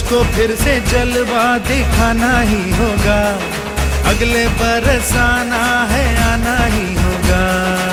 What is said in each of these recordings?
तुझको फिर से जलवा दिखाना ही होगा, अगले बरस आना है, आना ही होगा।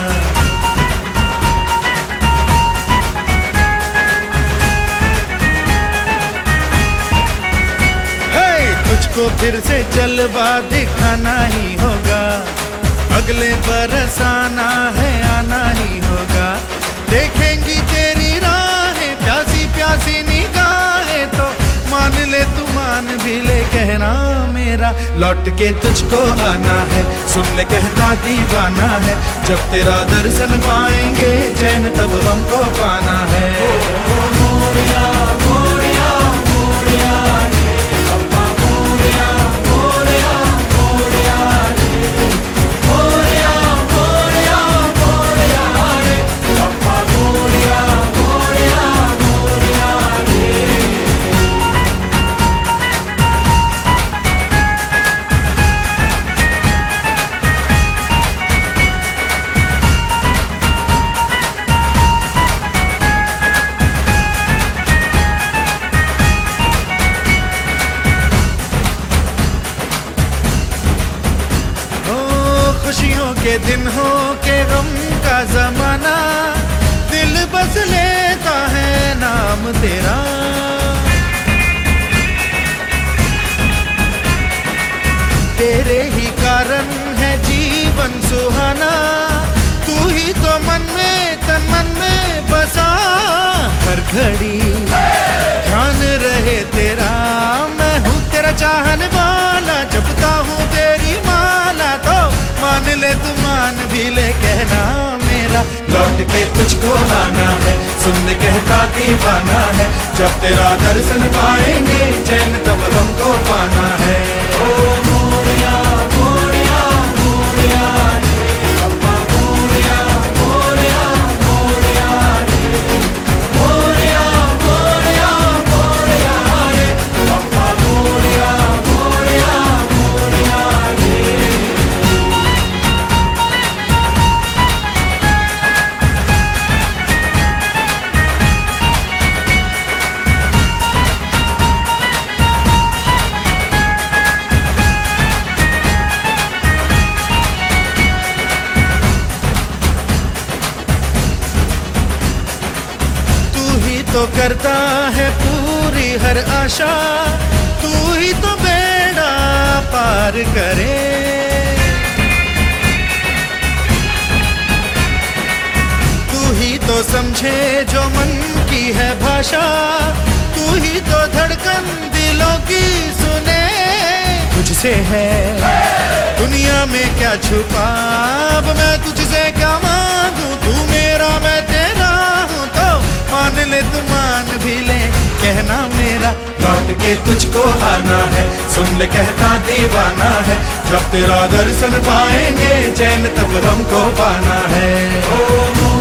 तुझको फिर से जलवा दिखाना ही होगा, अगले बरस आना है, आना ही होगा। देखेंगी तेरी राहें प्यासी प्यासी निगाहें, तो मान ले तू मान भी ले, कहना मेरा लौट के तुझको आना है। सुन ले कहता दीवाना है, जब तेरा दर्शन पाएंगे चैन तब हमको पाना है। खुशियों के दिन हो के गम का जमाना, दिल बस लेता है नाम तेरा। तेरे ही कारण है जीवन सुहाना, तू ही तो मन में तन मन में बसा। हर घड़ी ध्यान रहे तेरा, मैं हूँ तेरा चाहने वाला, जपता हूँ तेरी माला, तो मान ले तू मान भी ले, कहना मेरा लौट के तुझको आना है। सुन ले कहता दीवाना है, जब तेरा दर्शन पाएंगे चैन तब हमको पाना है। ओ मोरिया मोरिया मोरिया रे, अप्पा मोरिया मोरिया मोरिया रे, मोरिया मोरिया मोरिया रे, अप्पा मोरिया मोरिया मोरिया रे। तो करता है पूरी हर आशा, तू ही तो बेड़ा पार करे। तू ही तो समझे जो मन की है भाषा, तू ही तो धड़कन दिलों की सुने। तुझसे है दुनिया में क्या छुपा, अब मैं तुझसे क्या मांगू, तू मेरा मैं तेरा हूँ, तो मान ले तू मान भी ले, कहना मेरा लौट के तुझको आना है। सुन ले कहता दीवाना है, जब तेरा दर्शन पाएंगे चैन तब हमको पाना है। ओ